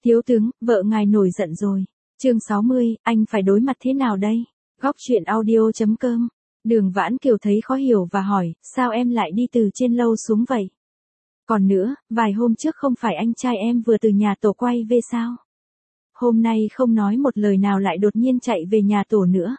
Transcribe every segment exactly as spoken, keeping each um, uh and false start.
Thiếu tướng, vợ ngài nổi giận rồi. Chương sáu mươi, anh phải đối mặt thế nào đây? Góc truyện audio chấm com. Đường Vãn Kiều thấy khó hiểu và hỏi, sao em lại đi từ trên lâu xuống vậy? Còn nữa, vài hôm trước không phải anh trai em vừa từ nhà tổ quay về sao? Hôm nay không nói một lời nào lại đột nhiên chạy về nhà tổ nữa.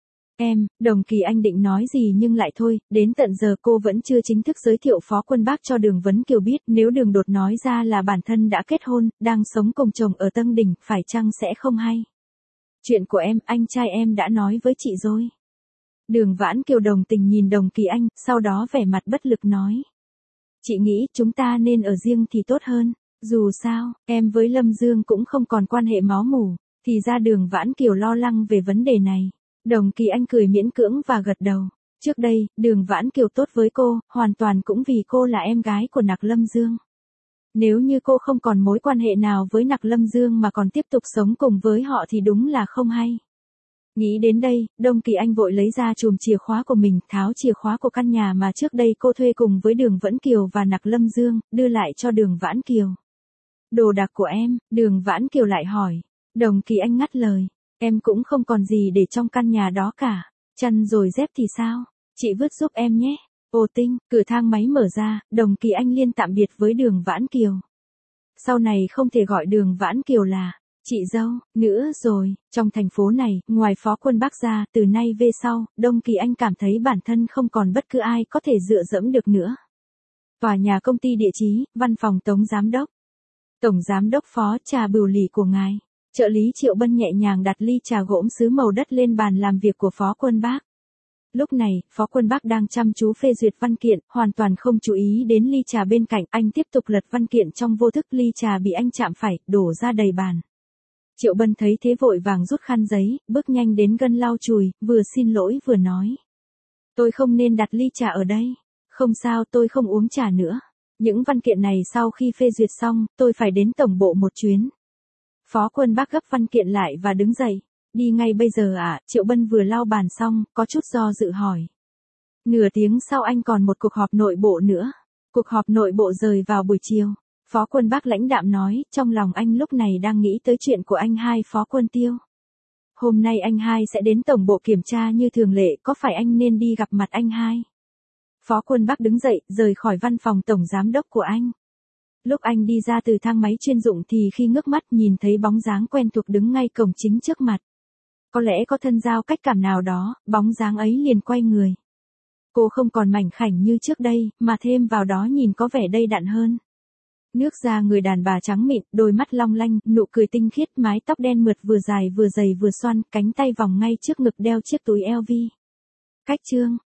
Em, Đồng Kỳ Anh định nói gì nhưng lại thôi, đến tận giờ cô vẫn chưa chính thức giới thiệu Phó Quân Bác cho Đường Vấn Kiều biết, nếu Đường Đột nói ra là bản thân đã kết hôn, đang sống cùng chồng ở Tân Đình, phải chăng sẽ không hay. Chuyện của em, anh trai em đã nói với chị rồi. Đường Vãn Kiều đồng tình nhìn Đồng Kỳ Anh, sau đó vẻ mặt bất lực nói. Chị nghĩ chúng ta nên ở riêng thì tốt hơn, dù sao, em với Lâm Dương cũng không còn quan hệ máu mủ, thì ra Đường Vãn Kiều lo lắng về vấn đề này. Đồng Kỳ Anh cười miễn cưỡng và gật đầu. Trước đây, Đường Vãn Kiều tốt với cô, hoàn toàn cũng vì cô là em gái của Nặc Lâm Dương. Nếu như cô không còn mối quan hệ nào với Nặc Lâm Dương mà còn tiếp tục sống cùng với họ thì đúng là không hay. Nghĩ đến đây, Đồng Kỳ Anh vội lấy ra chùm chìa khóa của mình, tháo chìa khóa của căn nhà mà trước đây cô thuê cùng với Đường Vẫn Kiều và Nặc Lâm Dương, đưa lại cho Đường Vãn Kiều. Đồ đạc của em, Đường Vãn Kiều lại hỏi. Đồng Kỳ Anh ngắt lời. Em cũng không còn gì để trong căn nhà đó cả. Chăn rồi dép thì sao? Chị vứt giúp em nhé. Ô Tinh, cửa thang máy mở ra, Đồng Kỳ Anh liên tạm biệt với Đường Vãn Kiều. Sau này không thể gọi Đường Vãn Kiều là chị dâu nữa rồi. Trong thành phố này, ngoài Phó Quân Bác ra, từ nay về sau, Đồng Kỳ Anh cảm thấy bản thân không còn bất cứ ai có thể dựa dẫm được nữa. Tòa nhà công ty địa chí, văn phòng Tổng Giám đốc. Tổng Giám đốc Phó, trà bửu lì của ngài. Trợ lý Triệu Bân nhẹ nhàng đặt ly trà gỗ sứ màu đất lên bàn làm việc của Phó Quân Bác. Lúc này, Phó Quân Bác đang chăm chú phê duyệt văn kiện, hoàn toàn không chú ý đến ly trà bên cạnh. Anh tiếp tục lật văn kiện trong vô thức, ly trà bị anh chạm phải, đổ ra đầy bàn. Triệu Bân thấy thế vội vàng rút khăn giấy, bước nhanh đến gân lau chùi, vừa xin lỗi vừa nói. Tôi không nên đặt ly trà ở đây. Không sao, tôi không uống trà nữa. Những văn kiện này sau khi phê duyệt xong, tôi phải đến tổng bộ một chuyến. Phó Quân Bác gấp văn kiện lại và đứng dậy. Đi ngay bây giờ à? Triệu Bân vừa lau bàn xong, có chút do dự hỏi. Nửa tiếng sau anh còn một cuộc họp nội bộ nữa. Cuộc họp nội bộ rời vào buổi chiều. Phó Quân Bác lãnh đạm nói, trong lòng anh lúc này đang nghĩ tới chuyện của anh hai Phó Quân Tiêu. Hôm nay anh hai sẽ đến tổng bộ kiểm tra như thường lệ, có phải anh nên đi gặp mặt anh hai? Phó Quân Bác đứng dậy, rời khỏi văn phòng tổng giám đốc của anh. Lúc anh đi ra từ thang máy chuyên dụng thì khi ngước mắt nhìn thấy bóng dáng quen thuộc đứng ngay cổng chính trước mặt. Có lẽ có thân giao cách cảm nào đó, bóng dáng ấy liền quay người. Cô không còn mảnh khảnh như trước đây, mà thêm vào đó nhìn có vẻ đầy đặn hơn. Nước da người đàn bà trắng mịn, đôi mắt long lanh, nụ cười tinh khiết, mái tóc đen mượt vừa dài vừa dày vừa xoăn, cánh tay vòng ngay trước ngực đeo chiếc túi eo vi. Cách chương